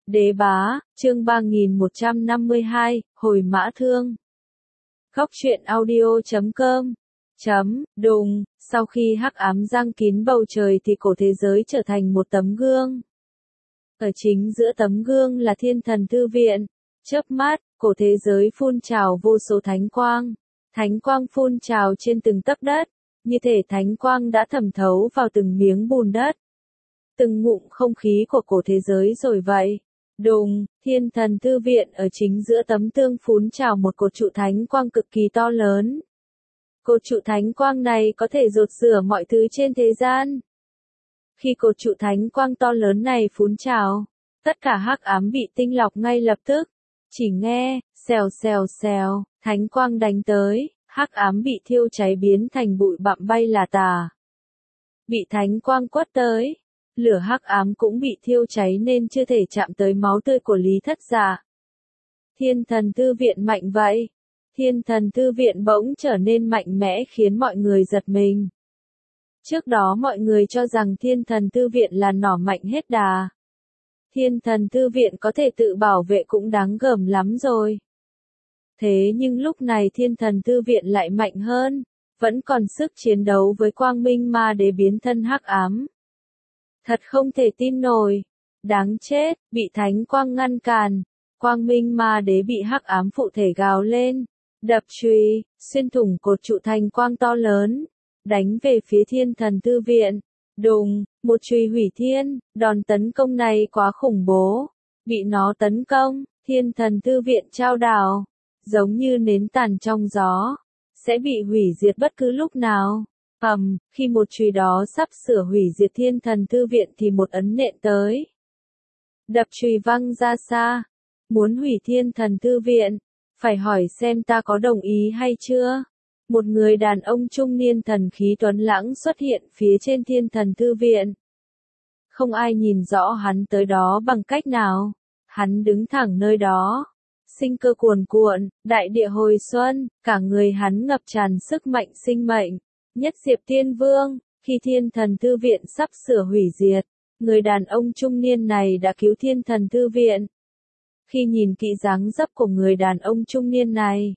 Đế bá, chương 3152, hồi mã thương. Góc truyện audio.com Đùng, sau khi hắc ám giăng kín bầu trời thì cổ thế giới trở thành một tấm gương. Ở chính giữa tấm gương là thiên thần thư viện. Chớp mắt, cổ thế giới phun trào vô số thánh quang. Thánh quang phun trào trên từng tấc đất, như thể thánh quang đã thẩm thấu vào từng miếng bùn đất. Từng ngụm không khí của cổ thế giới rồi vậy. Đùng, thiên thần thư viện ở chính giữa tấm tương phun trào một cột trụ thánh quang cực kỳ to lớn. Cột trụ thánh quang này có thể rột rửa mọi thứ trên thế gian. Khi cột trụ thánh quang to lớn này phun trào, tất cả hắc ám bị tinh lọc ngay lập tức. Chỉ nghe, xèo xèo xèo, thánh quang đánh tới, hắc ám bị thiêu cháy biến thành bụi bặm bay là tà. Bị thánh quang quất tới, lửa hắc ám cũng bị thiêu cháy nên chưa thể chạm tới máu tươi của Lý Thất Dạ. Thiên thần thư viện mạnh vậy. Thiên thần thư viện bỗng trở nên mạnh mẽ khiến mọi người giật mình. Trước đó mọi người cho rằng thiên thần thư viện là nỏ mạnh hết đà. Thiên thần thư viện có thể tự bảo vệ cũng đáng gờm lắm rồi. Thế nhưng lúc này thiên thần thư viện lại mạnh hơn, vẫn còn sức chiến đấu với quang minh ma đế biến thân hắc ám. Thật không thể tin nổi. Đáng chết, bị thánh quang ngăn cản. Quang minh ma đế bị hắc ám phụ thể gào lên. Đập chùy, xuyên thủng cột trụ thành quang to lớn. Đánh về phía thiên thần thư viện. Đùng, một chùy hủy thiên, đòn tấn công này quá khủng bố. Bị nó tấn công, thiên thần thư viện trao đảo. Giống như nến tàn trong gió. Sẽ bị hủy diệt bất cứ lúc nào. Khi một chùy đó sắp sửa hủy diệt thiên thần thư viện thì một ấn nện tới. Đập chùy văng ra xa. Muốn hủy thiên thần thư viện, phải hỏi xem ta có đồng ý hay chưa? Một người đàn ông trung niên thần khí tuấn lãng xuất hiện phía trên thiên thần thư viện. Không ai nhìn rõ hắn tới đó bằng cách nào. Hắn đứng thẳng nơi đó. Sinh cơ cuồn cuộn, đại địa hồi xuân, cả người hắn ngập tràn sức mạnh sinh mệnh. Nhất Diệp Tiên Vương, khi thiên thần thư viện sắp sửa hủy diệt, người đàn ông trung niên này đã cứu thiên thần thư viện. Khi nhìn kỹ dáng dấp của người đàn ông trung niên này,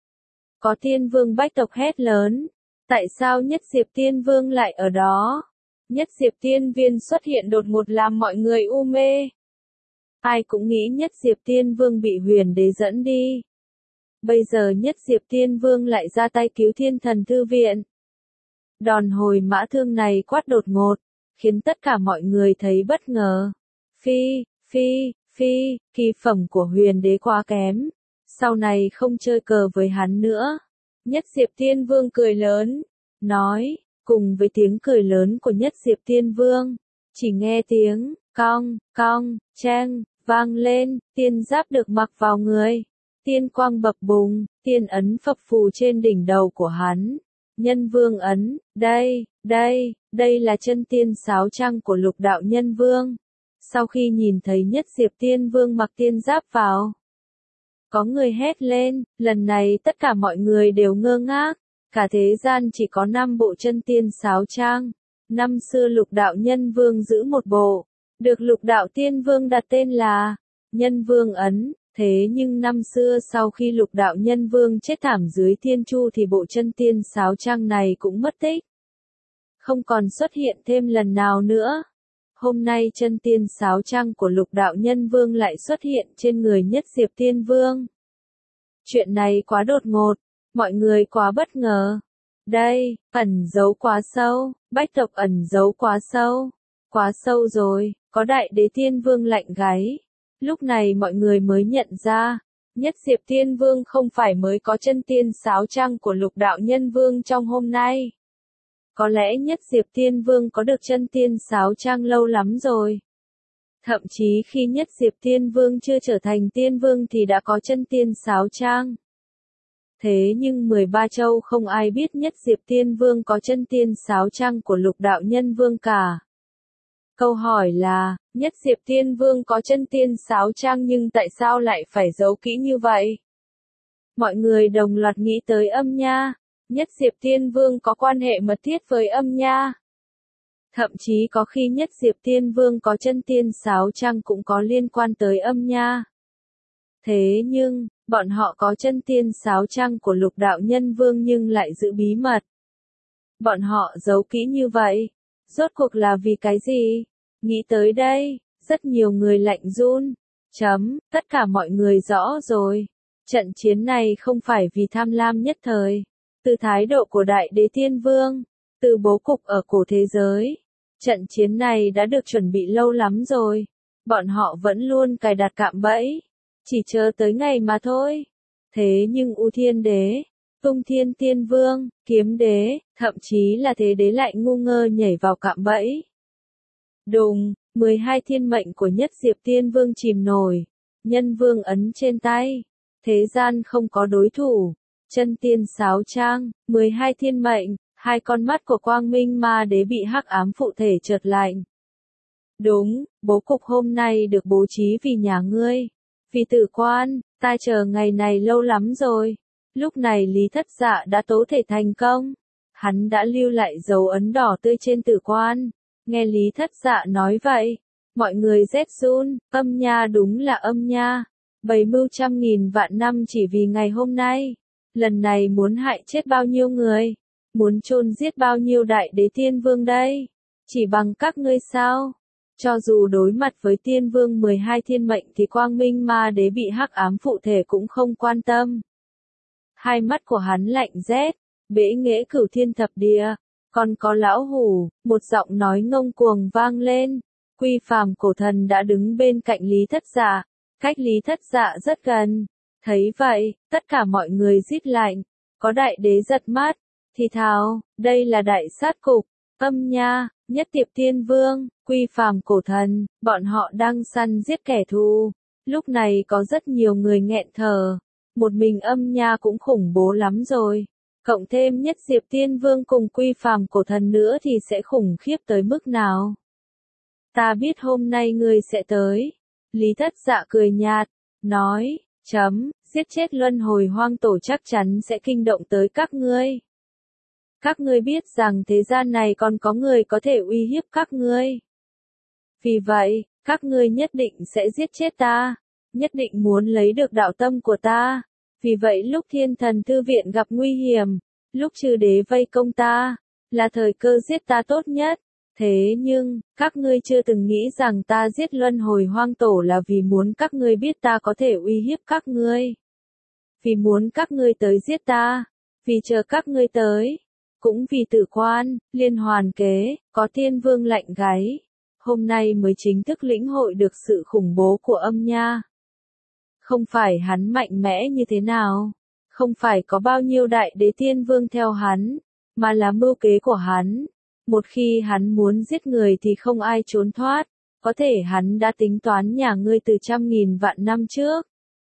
có Tiên Vương bách tộc hét lớn, tại sao Nhất Diệp Tiên Vương lại ở đó? Nhất Diệp Tiên Viên xuất hiện đột ngột làm mọi người u mê. Ai cũng nghĩ Nhất Diệp Tiên Vương bị huyền đế dẫn đi. Bây giờ Nhất Diệp Tiên Vương lại ra tay cứu thiên thần thư viện. Đòn hồi mã thương này quát đột ngột, khiến tất cả mọi người thấy bất ngờ. Phi, kỳ phẩm của huyền đế quá kém. Sau này không chơi cờ với hắn nữa. Nhất Diệp Tiên Vương cười lớn, nói, cùng với tiếng cười lớn của Nhất Diệp Tiên Vương, chỉ nghe tiếng, cong, cheng, vang lên, tiên giáp được mặc vào người. Tiên quang bập bùng, tiên ấn phập phù trên đỉnh đầu của hắn. Nhân vương ấn, đây là chân tiên sáo trăng của lục đạo nhân vương. Sau khi nhìn thấy Nhất Diệp Tiên Vương mặc tiên giáp vào, có người hét lên, lần này tất cả mọi người đều ngơ ngác. Cả thế gian chỉ có 5 bộ chân tiên sáo trang. Năm xưa lục đạo nhân vương giữ một bộ, được lục đạo tiên vương đặt tên là Nhân Vương Ấn. Thế nhưng năm xưa sau khi lục đạo nhân vương chết thảm dưới thiên chu thì bộ chân tiên sáo trang này cũng mất tích. Không còn xuất hiện thêm lần nào nữa. Hôm nay chân tiên sáo trang của lục đạo nhân vương lại xuất hiện trên người Nhất Diệp Tiên Vương. Chuyện này quá đột ngột, mọi người quá bất ngờ. Đây, ẩn giấu quá sâu, bách tộc ẩn giấu quá sâu rồi, có đại đế tiên vương lạnh gáy. Lúc này mọi người mới nhận ra, Nhất Diệp Tiên Vương không phải mới có chân tiên sáo trang của lục đạo nhân vương trong hôm nay. Có lẽ Nhất Diệp Tiên Vương có được chân tiên sáo trang lâu lắm rồi. Thậm chí khi Nhất Diệp Tiên Vương chưa trở thành tiên vương thì đã có chân tiên sáo trang. Thế nhưng 13 châu không ai biết Nhất Diệp Tiên Vương có chân tiên sáo trang của lục đạo nhân vương cả. Câu hỏi là, Nhất Diệp Tiên Vương có chân tiên sáo trang nhưng tại sao lại phải giấu kỹ như vậy? Mọi người đồng loạt nghĩ tới Âm Nha. Nhất Diệp Tiên Vương có quan hệ mật thiết với Âm Nha. Thậm chí có khi Nhất Diệp Tiên Vương có chân tiên sáo trang cũng có liên quan tới âm nha. Thế nhưng, bọn họ có chân tiên sáo trang của Lục Đạo Nhân Vương nhưng lại giữ bí mật. Bọn họ giấu kỹ như vậy, rốt cuộc là vì cái gì? Nghĩ tới đây, rất nhiều người lạnh run. Tất cả mọi người rõ rồi. Trận chiến này không phải vì tham lam nhất thời. Từ thái độ của Đại Đế Tiên Vương, từ bố cục ở cổ thế giới. Trận chiến này đã được chuẩn bị lâu lắm rồi. Bọn họ vẫn luôn cài đặt cạm bẫy. Chỉ chờ tới ngày mà thôi. Thế nhưng U Thiên Đế, Tung Thiên Tiên Vương, Kiếm Đế, thậm chí là Thế Đế lại ngu ngơ nhảy vào cạm bẫy. Đùng, 12 thiên mệnh của Nhất Diệp Tiên Vương chìm nổi. Nhân vương ấn trên tay. Thế gian không có đối thủ. Chân tiên sáo trang, 12 thiên mệnh, hai con mắt của Quang Minh Ma Đế bị hắc ám phụ thể chợt lạnh. Đúng, bố cục hôm nay được bố trí vì nhà ngươi. Vì Tử Quan, ta chờ ngày này lâu lắm rồi. Lúc này Lý Thất Dạ đã tố thể thành công. Hắn đã lưu lại dấu ấn đỏ tươi trên Tử Quan. Nghe Lý Thất Dạ nói vậy, mọi người rét run, âm nha đúng là âm nha. Bày mưu trăm nghìn vạn năm chỉ vì ngày hôm nay. Lần này muốn hại chết bao nhiêu người? Muốn chôn giết bao nhiêu Đại Đế Tiên Vương đây? Chỉ bằng các ngươi sao? Cho dù đối mặt với Tiên Vương 12 thiên mệnh thì Quang Minh Ma Đế bị hắc ám phụ thể cũng không quan tâm. Hai mắt của hắn lạnh rét, bẽ nghễ cửu thiên thập địa. Còn có lão hủ, một giọng nói ngông cuồng vang lên. Quy Phàm cổ thần đã đứng bên cạnh Lý Thất Dạ, cách Lý Thất Dạ rất gần. Thấy vậy, tất cả mọi người rít lạnh, có Đại Đế giật mắt, thì thào, đây là đại sát cục, âm nha, Nhất Diệp Tiên Vương, Quy Phàm cổ thần, bọn họ đang săn giết kẻ thù. Lúc này có rất nhiều người nghẹn thở, một mình âm nha cũng khủng bố lắm rồi. Cộng thêm Nhất Diệp Tiên Vương cùng Quy Phàm cổ thần nữa thì sẽ khủng khiếp tới mức nào? Ta biết hôm nay ngươi sẽ tới. Lý Thất Dạ cười nhạt, nói, giết chết luân hồi hoang tổ chắc chắn sẽ kinh động tới các ngươi. Các ngươi biết rằng thế gian này còn có người có thể uy hiếp các ngươi. Vì vậy, các ngươi nhất định sẽ giết chết ta, nhất định muốn lấy được đạo tâm của ta. Vì vậy lúc Thiên Thần Thư Viện gặp nguy hiểm, lúc Chư Đế vây công ta, là thời cơ giết ta tốt nhất. Thế nhưng, các ngươi chưa từng nghĩ rằng ta giết luân hồi hoang tổ là vì muốn các ngươi biết ta có thể uy hiếp các ngươi. Vì muốn các ngươi tới giết ta, vì chờ các ngươi tới, cũng vì Tử Quan, liên hoàn kế, có Tiên Vương lạnh gáy. Hôm nay mới chính thức lĩnh hội được sự khủng bố của âm nha. Không phải hắn mạnh mẽ như thế nào, không phải có bao nhiêu Đại Đế Tiên Vương theo hắn, mà là mưu kế của hắn. Một khi hắn muốn giết người thì không ai trốn thoát, có thể hắn đã tính toán nhà ngươi từ trăm nghìn vạn năm trước.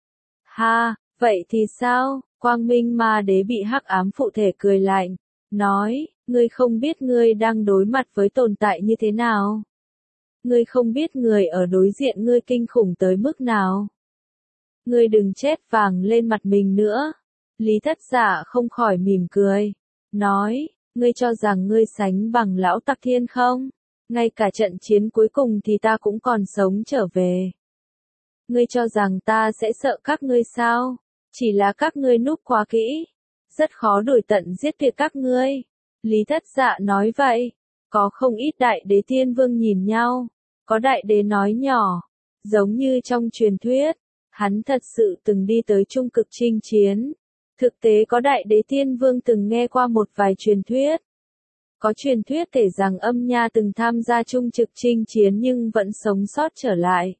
Ha, vậy thì sao? Quang Minh Ma Đế bị hắc ám phụ thể cười lạnh, nói, ngươi không biết ngươi đang đối mặt với tồn tại như thế nào. Ngươi không biết người ở đối diện ngươi kinh khủng tới mức nào. Ngươi đừng chết vàng lên mặt mình nữa. Lý Thất Dạ không khỏi mỉm cười, nói, ngươi cho rằng ngươi sánh bằng lão Tặc Thiên không? Ngay cả trận chiến cuối cùng thì ta cũng còn sống trở về. Ngươi cho rằng ta sẽ sợ các ngươi sao? Chỉ là các ngươi núp quá kỹ. Rất khó đuổi tận giết tuyệt các ngươi. Lý Thất Dạ nói vậy. Có không ít Đại Đế Tiên Vương nhìn nhau. Có Đại Đế nói nhỏ. Giống như trong truyền thuyết. Hắn thật sự từng đi tới trung cực chinh chiến. Thực tế có Đại Đế Tiên Vương từng nghe qua một vài truyền thuyết. Có truyền thuyết kể rằng âm nha từng tham gia trung trực chinh chiến nhưng vẫn sống sót trở lại.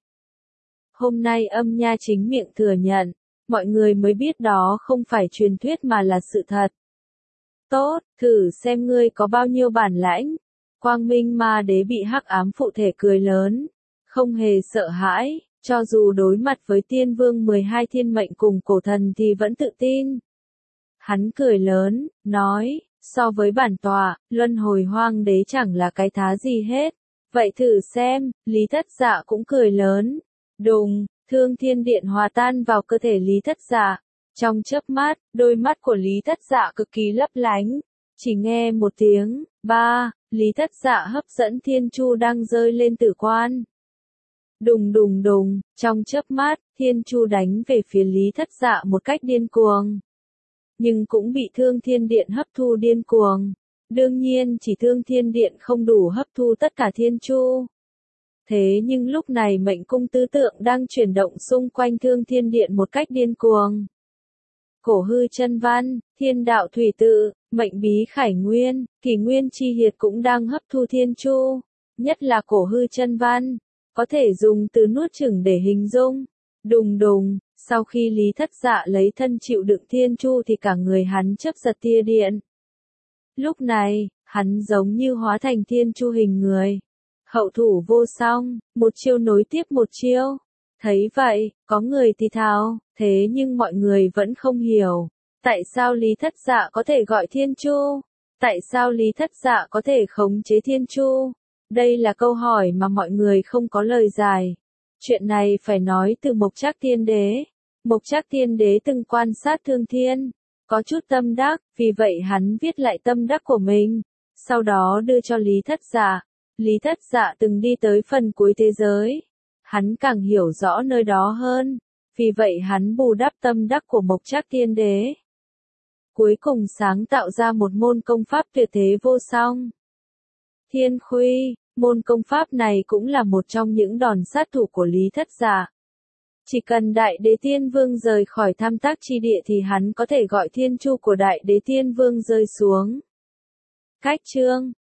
Hôm nay âm nha chính miệng thừa nhận, mọi người mới biết đó không phải truyền thuyết mà là sự thật. Tốt, thử xem ngươi có bao nhiêu bản lãnh. Quang Minh Ma Đế bị hắc ám phụ thể cười lớn, không hề sợ hãi, cho dù đối mặt với Tiên Vương 12 thiên mệnh cùng cổ thần thì vẫn tự tin. Hắn cười lớn, nói, so với bản tọa, luân hồi hoang đế chẳng là cái thá gì hết. Vậy thử xem, Lý Thất Dạ cũng cười lớn. Đùng, Thương Thiên Điện hòa tan vào cơ thể Lý Thất Dạ. Trong chớp mắt, đôi mắt của Lý Thất Dạ cực kỳ lấp lánh. Chỉ nghe một tiếng, ba, Lý Thất Dạ hấp dẫn thiên chu đang rơi lên tử quan. Đùng đùng đùng, trong chớp mắt, thiên chu đánh về phía Lý Thất Dạ một cách điên cuồng. Nhưng cũng bị Thương Thiên Điện hấp thu điên cuồng. Đương nhiên chỉ Thương Thiên Điện không đủ hấp thu tất cả thiên chu. Thế nhưng lúc này mệnh cung tứ tượng đang chuyển động xung quanh Thương Thiên Điện một cách điên cuồng. Cổ hư chân văn, thiên đạo thủy tự, mệnh bí khải nguyên, kỷ nguyên chi hiệt cũng đang hấp thu thiên chu. Nhất là cổ hư chân văn, có thể dùng từ nuốt chửng để hình dung. Đùng đùng, sau khi Lý Thất Dạ lấy thân chịu đựng thiên chu thì cả người hắn chớp giật tia điện. Lúc này, hắn giống như hóa thành thiên chu hình người. Hậu thủ vô song, một chiêu nối tiếp một chiêu. Thấy vậy, có người thì thào, thế nhưng mọi người vẫn không hiểu. Tại sao Lý Thất Dạ có thể gọi thiên chu? Tại sao Lý Thất Dạ có thể khống chế thiên chu? Đây là câu hỏi mà mọi người không có lời giải. Chuyện này phải nói từ Mộc Trác Thiên Đế. Mộc Trác Thiên Đế từng quan sát Thương Thiên, có chút tâm đắc, vì vậy hắn viết lại tâm đắc của mình, sau đó đưa cho Lý Thất Dạ. Lý Thất Dạ từng đi tới phần cuối thế giới, hắn càng hiểu rõ nơi đó hơn, vì vậy hắn bù đắp tâm đắc của Mộc Trác Thiên Đế. Cuối cùng sáng tạo ra một môn công pháp tuyệt thế vô song. Thiên Khuy, môn công pháp này cũng là một trong những đòn sát thủ của Lý Thất Dạ. Chỉ cần Đại Đế Thiên Vương rời khỏi Tham Tác chi địa thì hắn có thể gọi thiên chu của Đại Đế Thiên Vương rơi xuống. Cách chương